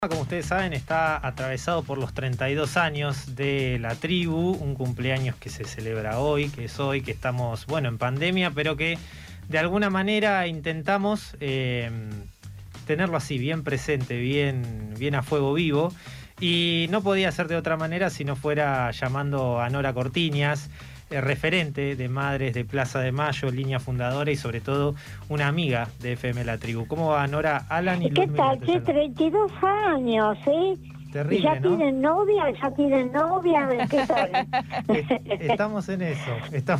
Como ustedes saben, está atravesado por los 32 años de la tribu, un cumpleaños que se celebra hoy, que es hoy, que estamos, bueno, en pandemia, pero que de alguna manera intentamos tenerlo así, bien presente, bien a fuego vivo. Y no podía ser de otra manera si no fuera llamando a Nora Cortiñas, referente de Madres de Plaza de Mayo, línea fundadora y sobre todo una amiga de FM La Tribu. ¿Cómo va, Nora? Alan y ¿Qué tal? Ludmila. 32 años, ¿eh? Terrible, ¿Ya ¿no? tienen novia? ¿Qué tal? Estamos en eso.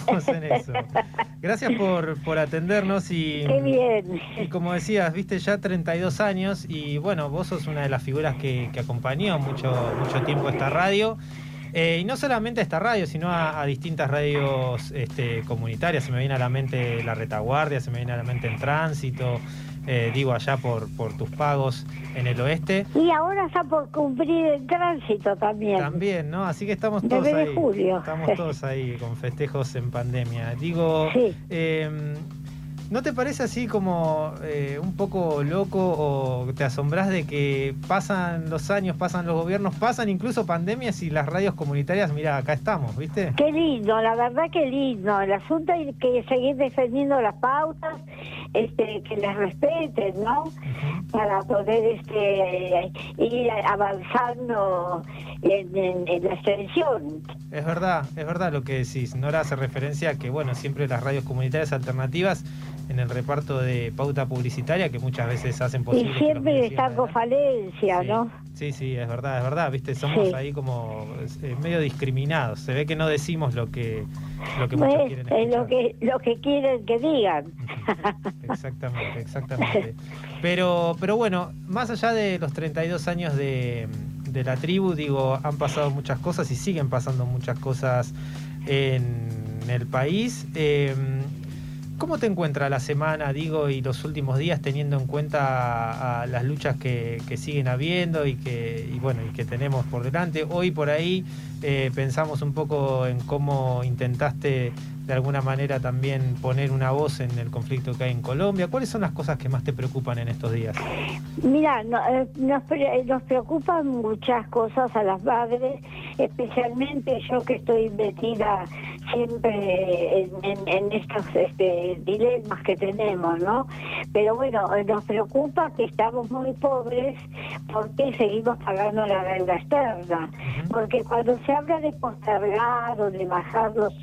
Gracias por atendernos y... Qué bien. Y como decías, viste, ya 32 años y bueno, vos sos una de las figuras que acompañó mucho tiempo esta radio. Y no solamente a esta radio, sino a distintas radios comunitarias. Se me viene a la mente La Retaguardia, se me viene a la mente En Tránsito, digo allá por tus pagos en el oeste. Y ahora está por cumplir el tránsito también. También, ¿no? Así que estamos todos 9 de ahí. julio. Estamos todos ahí con festejos en pandemia. Digo, Sí. ¿No te parece así como un poco loco o te asombrás de que pasan los años, pasan los gobiernos, pasan incluso pandemias y las radios comunitarias, mira, acá estamos, ¿viste? Qué lindo, la verdad que lindo. El asunto es que seguir defendiendo las pautas, que las respeten, ¿no? Para poder ir avanzando en la extensión. Es verdad lo que decís. Nora hace referencia a que, bueno, siempre las radios comunitarias alternativas en el reparto de pauta publicitaria que muchas veces hacen posible. Y siempre está con falencia, sí, ¿no? Sí, es verdad, viste, somos ahí como medio discriminados. Se ve que no decimos lo que muchos quieren escuchar. Lo que quieren que digan. Exactamente. Pero bueno, más allá de los 32 años de la tribu, digo, han pasado muchas cosas y siguen pasando muchas cosas en el país. ¿Cómo te encuentra la semana, digo, y los últimos días, teniendo en cuenta a las luchas que siguen habiendo y que tenemos por delante? Hoy por ahí pensamos un poco en cómo intentaste de alguna manera también poner una voz en el conflicto que hay en Colombia. ¿Cuáles son las cosas que más te preocupan en estos días? Mira, nos preocupan muchas cosas a las madres, especialmente yo que estoy metida siempre en estos dilemas que tenemos, ¿no? Pero bueno, nos preocupa que estamos muy pobres porque seguimos pagando la deuda externa. Porque cuando se habla de postergar o de bajar los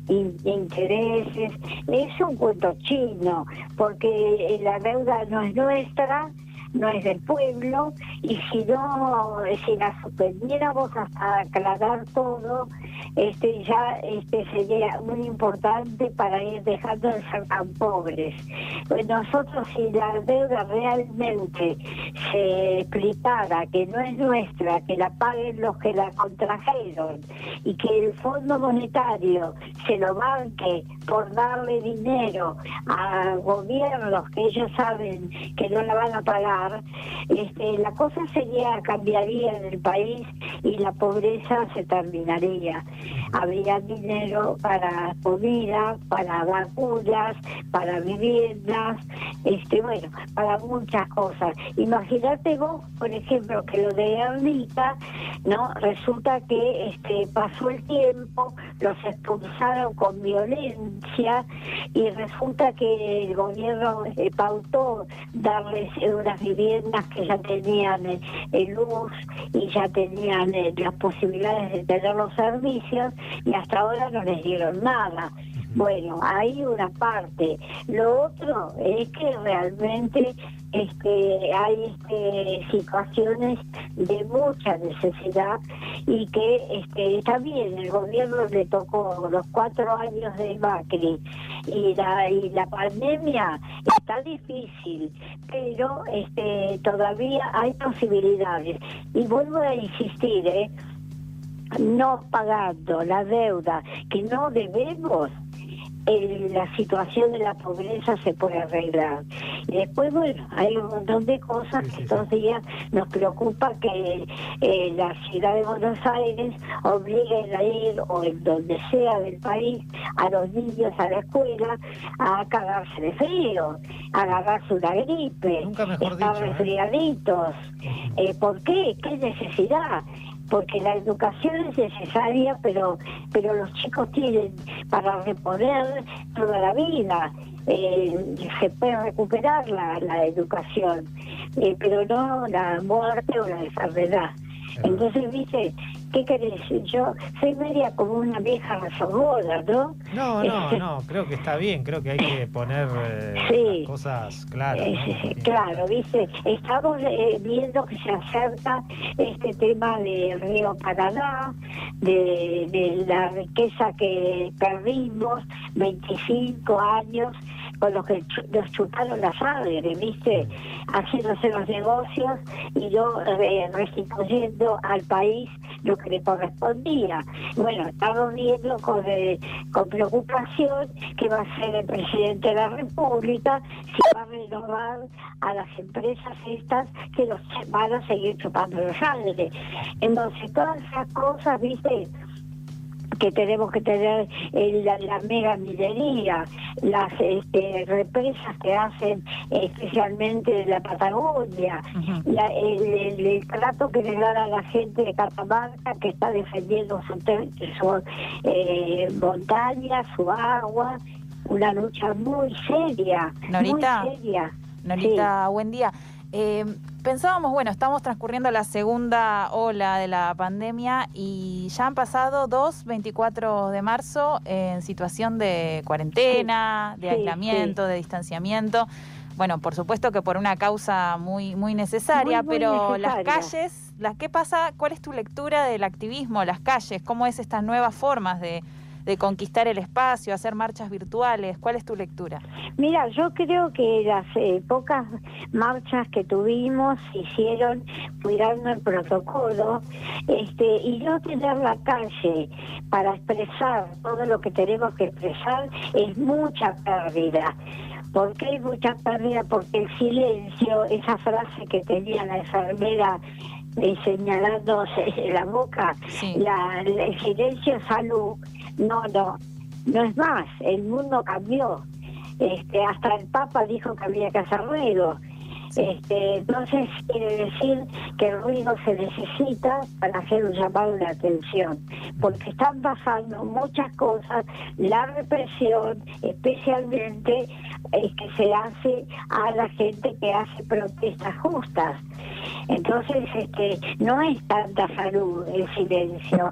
intereses, es un cuento chino, porque la deuda no es nuestra, no es del pueblo, y si la suspendiéramos hasta aclarar todo, ya sería muy importante para ir dejando de ser tan pobres. Pues nosotros, si la deuda realmente se explicara que no es nuestra, que la paguen los que la contrajeron, y que el Fondo Monetario se lo banque por darle dinero a gobiernos que ellos saben que no la van a pagar, la cosa cambiaría en el país y la pobreza se terminaría. Habría dinero para comida, para vacunas, para viviendas, para muchas cosas. Imagínate vos, por ejemplo, que lo de Ernita, ¿no? Resulta que pasó el tiempo, los expulsaron con violencia y resulta que el gobierno pautó darles unas viviendas que ya tenían luz y ya tenían las posibilidades de tener los servicios y hasta ahora no les dieron nada. Bueno, hay una parte. Lo otro es que realmente hay situaciones de mucha necesidad y que también el gobierno le tocó los 4 años de Macri y la pandemia está difícil, pero todavía hay posibilidades. Y vuelvo a insistir, no pagando la deuda que no debemos, la situación de la pobreza se puede arreglar. Y después, bueno, hay un montón de cosas que estos días nos preocupa que la ciudad de Buenos Aires obliguen a ir, o en donde sea del país, a los niños a la escuela a cagarse de frío, a agarrarse una gripe, Nunca mejor estar dicho, resfriaditos. ¿Por qué? ¿Qué necesidad? Porque la educación es necesaria, pero los chicos tienen para reponer toda la vida. Se puede recuperar la educación, pero no la muerte o la enfermedad. Entonces, viste, ¿qué querés? Yo soy media como una vieja rezongona, ¿no? No, creo que está bien, creo que hay que poner las cosas claras, ¿no? Claro, viste, estamos viendo que se acerca este tema del río Paraná, de la riqueza que perdimos, 25 años con los que nos chuparon la sangre, viste, haciéndose los negocios y no restituyendo al país lo que le correspondía. Bueno, estamos viendo con preocupación que va a ser el presidente de la República, si va a renovar a las empresas estas que los van a seguir chupando la sangre. Entonces, todas esas cosas, viste, que tenemos que tener la mega minería, las represas que hacen especialmente en la Patagonia, el trato que le dan a la gente de Catamarca que está defendiendo su montaña, su agua, una lucha muy seria. Norita, muy seria. Norita, buen día. Pensábamos, bueno, estamos transcurriendo la segunda ola de la pandemia y ya han pasado 24 de marzo en situación de cuarentena, de aislamiento, de distanciamiento. Bueno, por supuesto que por una causa muy necesaria, muy pero necesaria. Las calles, ¿qué pasa? ¿Cuál es tu lectura del activismo, las calles? ¿Cómo es estas nuevas formas de conquistar el espacio, hacer marchas virtuales? ¿Cuál es tu lectura? Mira, yo creo que las pocas marchas que tuvimos hicieron cuidando el protocolo, y no tener la calle para expresar todo lo que tenemos que expresar es mucha pérdida. ¿Por qué hay mucha pérdida? Porque el silencio, esa frase que tenía la enfermera señalándose en la boca, el silencio es salud. No es más, el mundo cambió. Hasta el Papa dijo que había que hacer ruido. Entonces quiere decir que el ruido se necesita para hacer un llamado de atención, porque están pasando muchas cosas, la represión especialmente que se hace a la gente que hace protestas justas. Entonces no es tanta salud el silencio.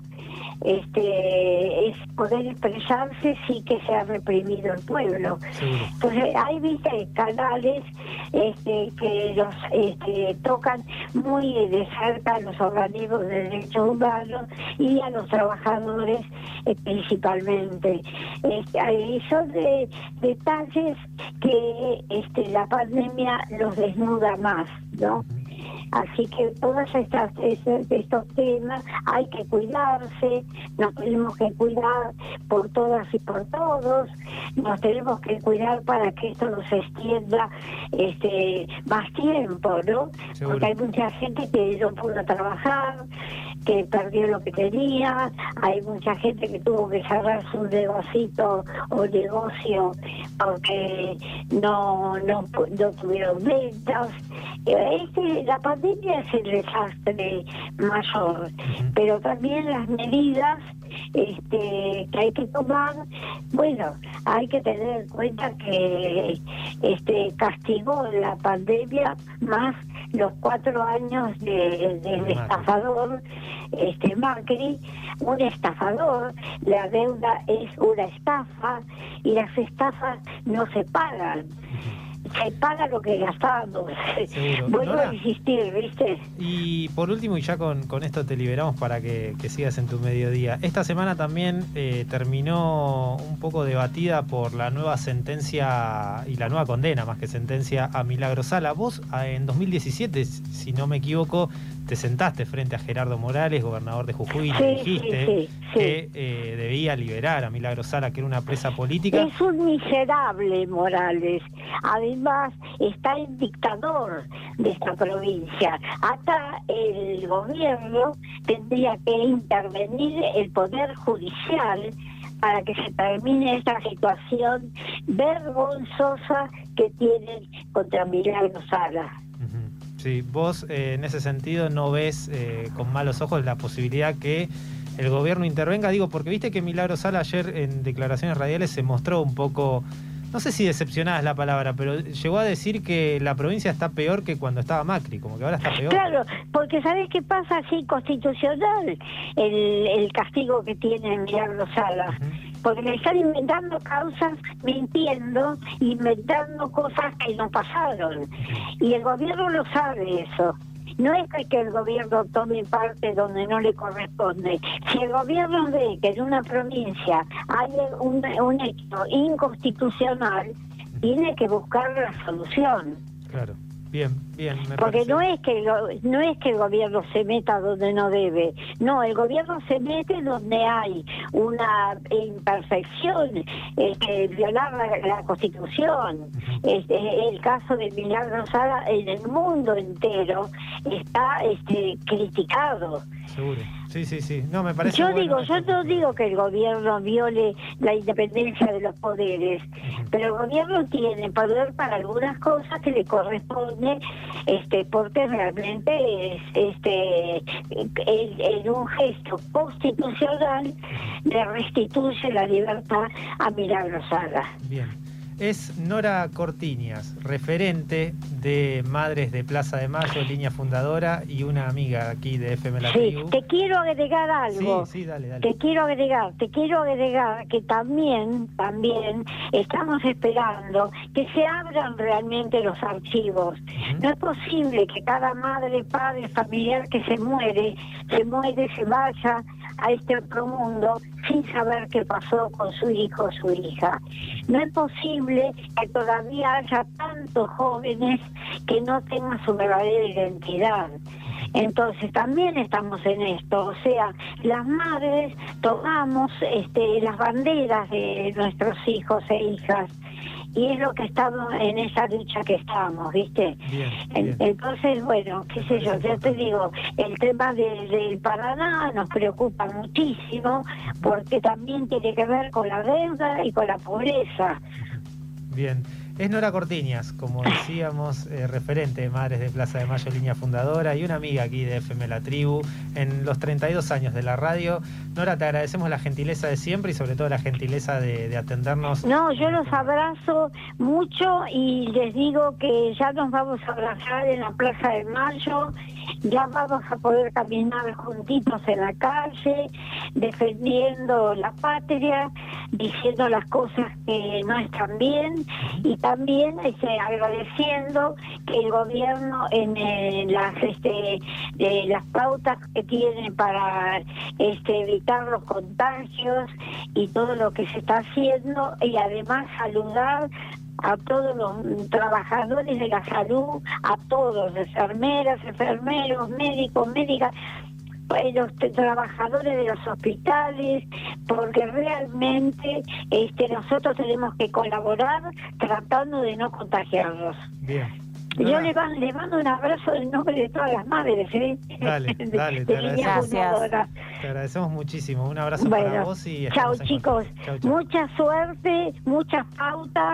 Es poder expresarse sin que sea reprimido el pueblo. Entonces hay, viste, canales que los tocan muy de cerca a los organismos de derechos humanos y a los trabajadores principalmente. Son detalles que la pandemia los desnuda más, ¿no? Así que todos estos temas hay que cuidarse, nos tenemos que cuidar por todas y por todos, nos tenemos que cuidar para que esto no se extienda más tiempo, ¿no? Seguro. Porque hay mucha gente que no pudo trabajar, que perdió lo que tenía, hay mucha gente que tuvo que cerrar su negocito o negocio porque no tuvieron ventas. La pandemia es el desastre mayor, pero también las medidas que hay que tomar, bueno, hay que tener en cuenta que castigó la pandemia más los 4 años del estafador Macri, un estafador. La deuda es una estafa y las estafas no se pagan. Se paga lo que gastamos. Vuelvo a insistir, ¿viste? Y por último, y ya con esto te liberamos para que sigas en tu mediodía. Esta semana también terminó un poco debatida por la nueva sentencia y la nueva condena, más que sentencia, a Milagro Sala. Vos en 2017, si no me equivoco, te sentaste frente a Gerardo Morales, gobernador de Jujuy, y Sí, le dijiste sí. que debía liberar a Milagro Sala, que era una presa política. Es un miserable Morales. Además, está el dictador de esta provincia. Acá el gobierno tendría que intervenir el Poder Judicial para que se termine esta situación vergonzosa que tienen contra Milagro Sala. Sí, vos en ese sentido no ves con malos ojos la posibilidad que el gobierno intervenga, digo, porque viste que Milagro Sala ayer en declaraciones radiales se mostró un poco, no sé si decepcionada es la palabra, pero llegó a decir que la provincia está peor que cuando estaba Macri, como que ahora está peor. Claro, porque ¿sabés qué pasa? Así constitucional el castigo que tiene Milagro Sala. Porque le están inventando causas, mintiendo, inventando cosas que no pasaron. Y el gobierno lo sabe eso. No es que el gobierno tome parte donde no le corresponde. Si el gobierno ve que en una provincia hay un hecho inconstitucional, tiene que buscar la solución. Claro, bien, me porque parece. no es que el gobierno se meta donde no debe. No, el gobierno se mete donde hay una imperfección, violar la Constitución. El caso de Milagro Sala en el mundo entero está criticado. Seguro. Sí. No, me parece Yo bueno no digo que el gobierno viole la independencia de los poderes, pero el gobierno tiene poder para algunas cosas que le corresponde, porque realmente es en un gesto constitucional le restituye la libertad a Milagro Sala. Bien. Es Nora Cortiñas, referente de Madres de Plaza de Mayo, línea fundadora, y una amiga aquí de FM La Tribu. Te quiero agregar algo. Sí, dale. Te quiero agregar que también estamos esperando que se abran realmente los archivos. No es posible que cada madre, padre, familiar que se muere, se vaya a este otro mundo sin saber qué pasó con su hijo o su hija. No es posible que todavía haya tantos jóvenes que no tengan su verdadera identidad. Entonces también estamos en esto, o sea, las madres tomamos las banderas de nuestros hijos e hijas, y es lo que estamos en esa lucha que estamos, ¿viste? Bien. Entonces, bueno, qué sé yo, ya te digo, el tema del Paraná nos preocupa muchísimo, porque también tiene que ver con la deuda y con la pobreza. Bien. Es Nora Cortiñas, como decíamos, referente de Madres de Plaza de Mayo, línea fundadora, y una amiga aquí de FM La Tribu en los 32 años de la radio. Nora, te agradecemos la gentileza de siempre y sobre todo la gentileza de atendernos. No, yo los abrazo mucho y les digo que ya nos vamos a abrazar en la Plaza de Mayo, ya vamos a poder caminar juntitos en la calle, defendiendo la patria, diciendo las cosas que no están bien, y también agradeciendo que el gobierno en las pautas que tiene para evitar los contagios y todo lo que se está haciendo, y además saludar a todos los trabajadores de la salud, a todos, enfermeras, enfermeros, médicos, médicas, los trabajadores de los hospitales, porque realmente nosotros tenemos que colaborar tratando de no contagiarlos. Bien. Yo le mando un abrazo en nombre de todas las madres, Dale, de línea fundadora. Te agradecemos muchísimo. Un abrazo para vos y chao, chicos. Chau. Mucha suerte, muchas pautas,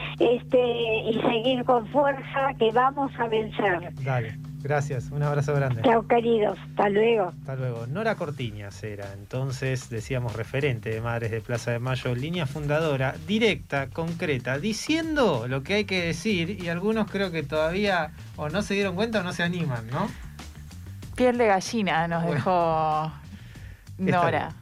y seguir con fuerza, que vamos a vencer. Dale. Gracias, un abrazo grande. Chao, queridos, hasta luego. Hasta luego. Nora Cortiñas era entonces, decíamos, referente de Madres de Plaza de Mayo, línea fundadora, directa, concreta, diciendo lo que hay que decir, y algunos creo que todavía o no se dieron cuenta o no se animan, ¿no? Piel de gallina nos dejó Nora.